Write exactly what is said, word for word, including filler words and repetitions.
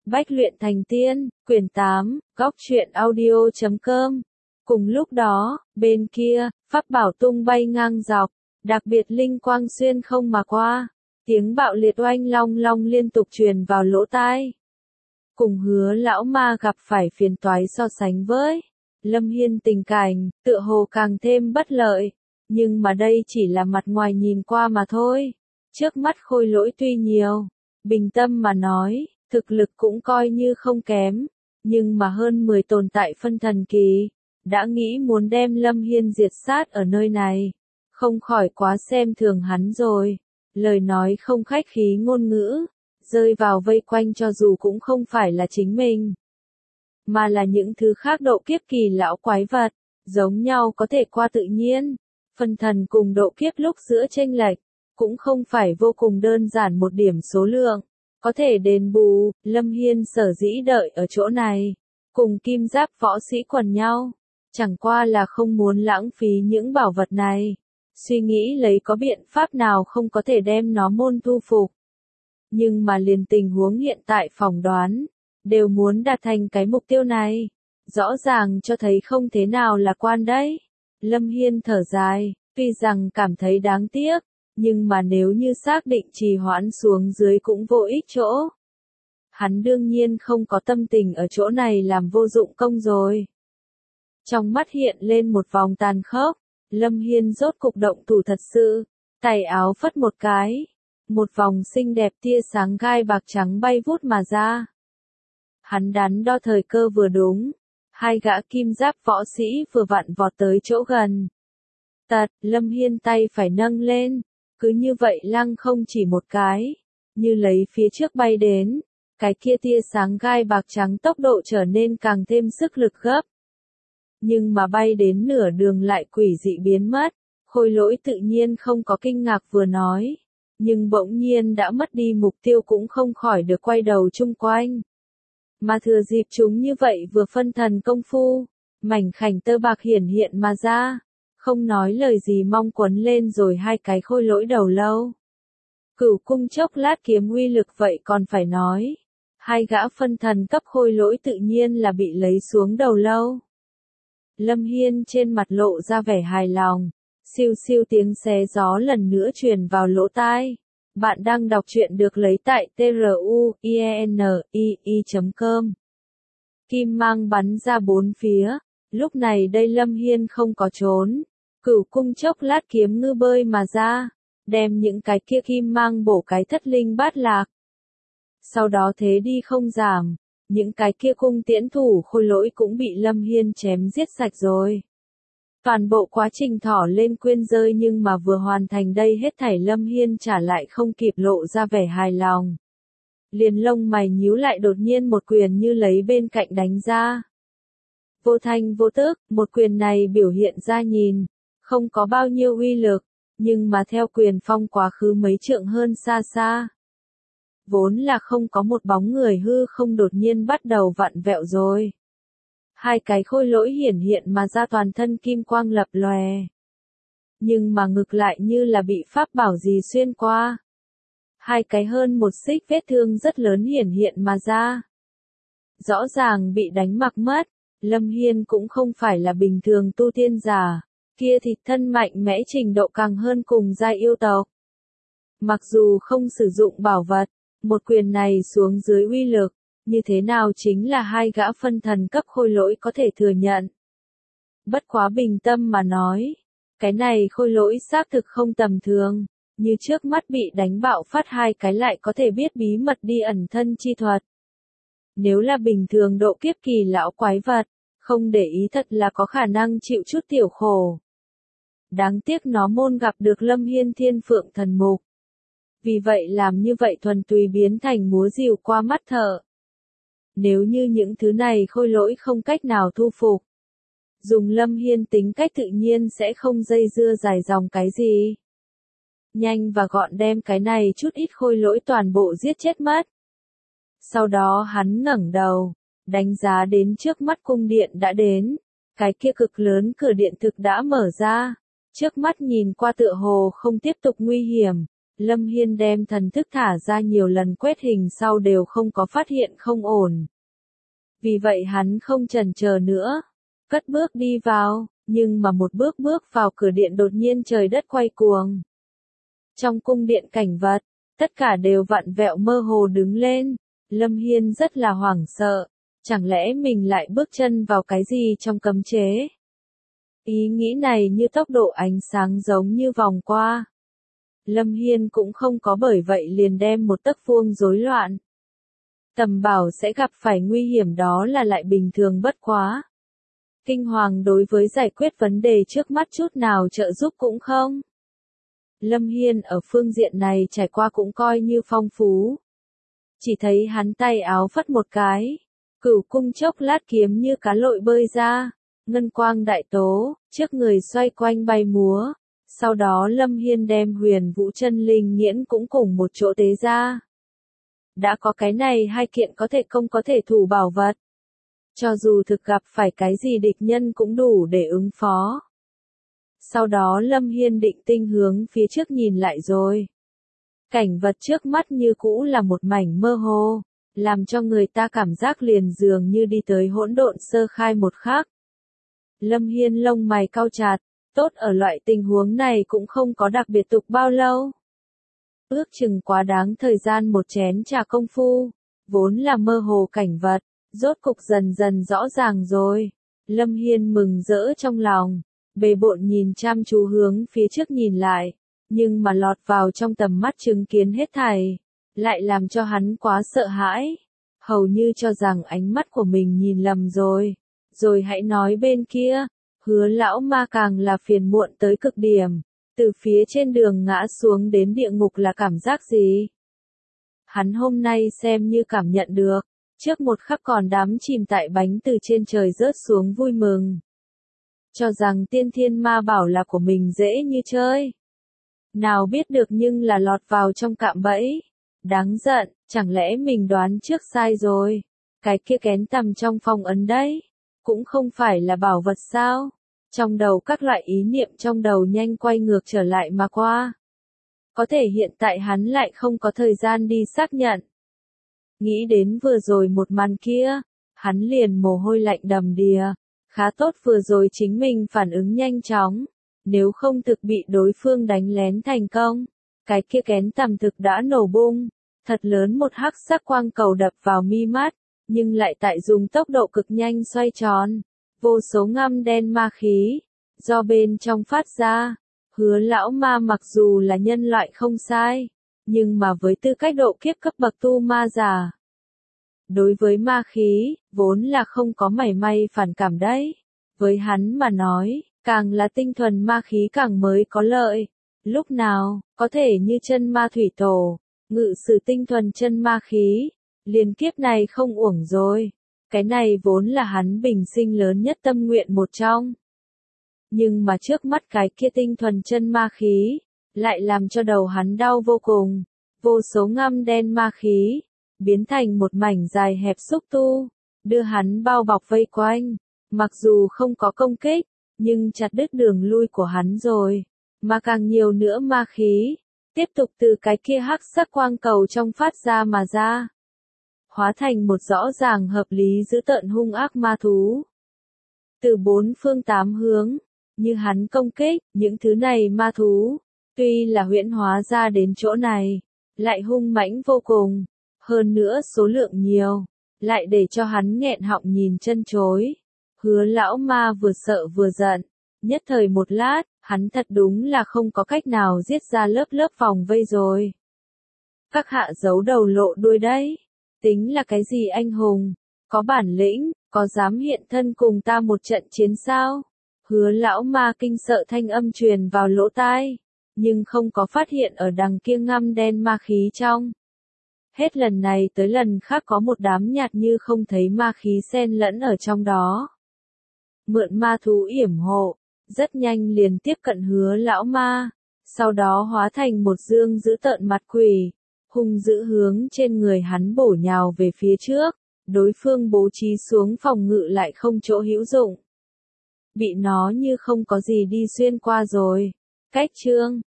Bách luyện thành tiên, quyển tám, góc truyện audio chấm com. Cùng lúc đó, bên kia, pháp bảo tung bay ngang dọc, đặc biệt linh quang xuyên không mà qua, tiếng bạo liệt oanh long long liên tục truyền vào lỗ tai. Cùng Hứa lão ma gặp phải phiền toái so sánh với Lâm Hiên tình cảnh, tựa hồ càng thêm bất lợi, nhưng mà đây chỉ là mặt ngoài nhìn qua mà thôi. Trước mắt khôi lỗi tuy nhiều, bình tâm mà nói, thực lực cũng coi như không kém, nhưng mà hơn mười tồn tại phân thần kỳ, đã nghĩ muốn đem Lâm Hiên diệt sát ở nơi này, không khỏi quá xem thường hắn rồi. Lời nói không khách khí ngôn ngữ, rơi vào vây quanh cho dù cũng không phải là chính mình, mà là những thứ khác độ kiếp kỳ lão quái vật, giống nhau có thể qua tự nhiên, phân thần cùng độ kiếp lúc giữa chênh lệch, cũng không phải vô cùng đơn giản một điểm số lượng, có thể đền bù. Lâm Hiên sở dĩ đợi ở chỗ này, cùng kim giáp võ sĩ quần nhau, chẳng qua là không muốn lãng phí những bảo vật này, suy nghĩ lấy có biện pháp nào không có thể đem nó môn thu phục. Nhưng mà liền tình huống hiện tại phỏng đoán, đều muốn đạt thành cái mục tiêu này, rõ ràng cho thấy không thế nào là quan đấy. Lâm Hiên thở dài, tuy rằng cảm thấy đáng tiếc, nhưng mà nếu như xác định trì hoãn xuống dưới cũng vô ích chỗ. Hắn đương nhiên không có tâm tình ở chỗ này làm vô dụng công rồi. Trong mắt hiện lên một vòng tàn khốc, Lâm Hiên rốt cục động thủ thật sự, tay áo phất một cái, một vòng xinh đẹp tia sáng gai bạc trắng bay vút mà ra. Hắn đắn đo thời cơ vừa đúng, hai gã kim giáp võ sĩ vừa vặn vọt tới chỗ gần. Tật, Lâm Hiên tay phải nâng lên, cứ như vậy lăng không chỉ một cái, như lấy phía trước bay đến, cái kia tia sáng gai bạc trắng tốc độ trở nên càng thêm sức lực gấp. Nhưng mà bay đến nửa đường lại quỷ dị biến mất, khôi lỗi tự nhiên không có kinh ngạc vừa nói, nhưng bỗng nhiên đã mất đi mục tiêu cũng không khỏi được quay đầu chung quanh. Mà thừa dịp chúng như vậy vừa phân thần công phu, mảnh khảnh tơ bạc hiển hiện mà ra, không nói lời gì mong quấn lên rồi hai cái khôi lỗi đầu lâu. Cửu cung chốc lát kiếm uy lực vậy còn phải nói, hai gã phân thần cấp khôi lỗi tự nhiên là bị lấy xuống đầu lâu. Lâm Hiên trên mặt lộ ra vẻ hài lòng, siêu siêu tiếng xé gió lần nữa truyền vào lỗ tai. Bạn đang đọc truyện được lấy tại truyện chấm com. Kim mang bắn ra bốn phía, lúc này đây Lâm Hiên không có trốn, cửu cung chốc lát kiếm ngư bơi mà ra, đem những cái kia kim mang bổ cái thất linh bát lạc. Sau đó thế đi không giảm, những cái kia cung tiễn thủ khôi lỗi cũng bị Lâm Hiên chém giết sạch rồi. Toàn bộ quá trình thỏ lên quyên rơi nhưng mà vừa hoàn thành đây hết thảy Lâm Hiên trả lại không kịp lộ ra vẻ hài lòng. Liền lông mày nhíu lại đột nhiên một quyền như lấy bên cạnh đánh ra. Vô thanh vô tức, một quyền này biểu hiện ra nhìn, không có bao nhiêu uy lực, nhưng mà theo quyền phong quá khứ mấy trượng hơn xa xa. Vốn là không có một bóng người hư không đột nhiên bắt đầu vặn vẹo rồi. Hai cái khôi lỗi hiển hiện mà ra toàn thân kim quang lập lòe. Nhưng mà ngược lại như là bị pháp bảo gì xuyên qua. Hai cái hơn một xích vết thương rất lớn hiển hiện mà ra. Rõ ràng bị đánh mặc mất, Lâm Hiên cũng không phải là bình thường tu tiên giả, kia thịt thân mạnh mẽ trình độ càng hơn cùng giai yêu tộc. Mặc dù không sử dụng bảo vật, một quyền này xuống dưới uy lực, như thế nào chính là hai gã phân thần cấp khôi lỗi có thể thừa nhận. Bất quá bình tâm mà nói, cái này khôi lỗi xác thực không tầm thường, như trước mắt bị đánh bạo phát hai cái lại có thể biết bí mật đi ẩn thân chi thuật. Nếu là bình thường độ kiếp kỳ lão quái vật, không để ý thật là có khả năng chịu chút tiểu khổ. Đáng tiếc nó môn gặp được Lâm Hiên thiên phượng thần mục. Vì vậy làm như vậy thuần túy biến thành múa rìu qua mắt thợ. Nếu như những thứ này khôi lỗi không cách nào thu phục, dùng Lâm Hiên tính cách tự nhiên sẽ không dây dưa dài dòng cái gì. Nhanh và gọn đem cái này chút ít khôi lỗi toàn bộ giết chết mất. Sau đó hắn ngẩng đầu, đánh giá đến trước mắt cung điện đã đến, cái kia cực lớn cửa điện thực đã mở ra, trước mắt nhìn qua tựa hồ không tiếp tục nguy hiểm, Lâm Hiên đem thần thức thả ra nhiều lần quét hình sau đều không có phát hiện không ổn. Vì vậy hắn không chần chờ nữa, cất bước đi vào, nhưng mà một bước bước vào cửa điện đột nhiên trời đất quay cuồng. Trong cung điện cảnh vật, tất cả đều vặn vẹo mơ hồ đứng lên, Lâm Hiên rất là hoảng sợ, chẳng lẽ mình lại bước chân vào cái gì trong cấm chế? Ý nghĩ này như tốc độ ánh sáng giống như vòng qua. Lâm Hiên cũng không có bởi vậy liền đem một tấc vuông rối loạn. Tầm bảo sẽ gặp phải nguy hiểm đó là lại bình thường bất quá. Kinh hoàng đối với giải quyết vấn đề trước mắt chút nào trợ giúp cũng không. Lâm Hiên ở phương diện này trải qua cũng coi như phong phú. Chỉ thấy hắn tay áo phất một cái, cửu cung chốc lát kiếm như cá lội bơi ra, ngân quang đại tố, trước người xoay quanh bay múa. Sau đó Lâm Hiên đem huyền vũ chân linh nghiễn cũng cùng một chỗ tế ra. Đã có cái này hai kiện có thể công có thể thủ bảo vật. Cho dù thực gặp phải cái gì địch nhân cũng đủ để ứng phó. Sau đó Lâm Hiên định tinh hướng phía trước nhìn lại rồi. Cảnh vật trước mắt như cũ là một mảnh mơ hồ, làm cho người ta cảm giác liền dường như đi tới hỗn độn sơ khai một khắc. Lâm Hiên lông mày cau chặt, tốt ở loại tình huống này cũng không có đặc biệt tục bao lâu. Ước chừng quá đáng thời gian một chén trà công phu, vốn là mơ hồ cảnh vật, rốt cục dần dần rõ ràng rồi. Lâm Hiên mừng rỡ trong lòng, bề bộn nhìn chăm chú hướng phía trước nhìn lại, nhưng mà lọt vào trong tầm mắt chứng kiến hết thảy, lại làm cho hắn quá sợ hãi, hầu như cho rằng ánh mắt của mình nhìn lầm rồi. Rồi hãy nói bên kia, Hứa lão ma càng là phiền muộn tới cực điểm, từ phía trên đường ngã xuống đến địa ngục là cảm giác gì? Hắn hôm nay xem như cảm nhận được, trước một khắc còn đắm chìm tại bánh từ trên trời rớt xuống vui mừng. Cho rằng tiên thiên ma bảo là của mình dễ như chơi. Nào biết được nhưng là lọt vào trong cạm bẫy. Đáng giận, chẳng lẽ mình đoán trước sai rồi? Cái kia kén tầm trong phong ấn đấy, cũng không phải là bảo vật sao? Trong đầu các loại ý niệm trong đầu nhanh quay ngược trở lại mà qua. Có thể hiện tại hắn lại không có thời gian đi xác nhận. Nghĩ đến vừa rồi một màn kia, hắn liền mồ hôi lạnh đầm đìa. Khá tốt vừa rồi chính mình phản ứng nhanh chóng, nếu không thực bị đối phương đánh lén thành công. Cái kia kén tầm thực đã nổ bung, thật lớn một hắc sắc quang cầu đập vào mi mắt, nhưng lại tại dùng tốc độ cực nhanh xoay tròn. Vô số ngăm đen ma khí, do bên trong phát ra. Hứa lão ma mặc dù là nhân loại không sai, nhưng mà với tư cách độ kiếp cấp bậc tu ma giả. Đối với ma khí, vốn là không có mảy may phản cảm đấy. Với hắn mà nói, càng là tinh thuần ma khí càng mới có lợi. Lúc nào, có thể như chân ma thủy tổ, ngự sử tinh thuần chân ma khí, liền kiếp này không uổng rồi. Cái này vốn là hắn bình sinh lớn nhất tâm nguyện một trong. Nhưng mà trước mắt cái kia tinh thuần chân ma khí, lại làm cho đầu hắn đau vô cùng. Vô số ngăm đen ma khí, biến thành một mảnh dài hẹp xúc tu, đưa hắn bao bọc vây quanh. Mặc dù không có công kích, nhưng chặt đứt đường lui của hắn rồi. Mà càng nhiều nữa ma khí, tiếp tục từ cái kia hắc sắc quang cầu trong phát ra mà ra. Hóa thành một rõ ràng hợp lý dữ tợn hung ác ma thú. Từ bốn phương tám hướng, như hắn công kích, những thứ này ma thú, tuy là huyễn hóa ra đến chỗ này, lại hung mãnh vô cùng, hơn nữa số lượng nhiều, lại để cho hắn nghẹn họng nhìn chân chối. Hứa lão ma vừa sợ vừa giận, nhất thời một lát, hắn thật đúng là không có cách nào giết ra lớp lớp vòng vây rồi. Các hạ giấu đầu lộ đuôi đấy. Tính là cái gì anh hùng, có bản lĩnh, có dám hiện thân cùng ta một trận chiến sao? Hứa lão ma kinh sợ thanh âm truyền vào lỗ tai, nhưng không có phát hiện ở đằng kia ngăm đen ma khí trong. Hết lần này tới lần khác có một đám nhạt như không thấy ma khí xen lẫn ở trong đó. Mượn ma thú yểm hộ, rất nhanh liền tiếp cận hứa lão ma, sau đó hóa thành một dương dữ tợn mặt quỷ. Hung dữ hướng trên người hắn bổ nhào về phía trước, đối phương bố trí xuống phòng ngự lại không chỗ hữu dụng. Bị nó như không có gì đi xuyên qua rồi. Cách chương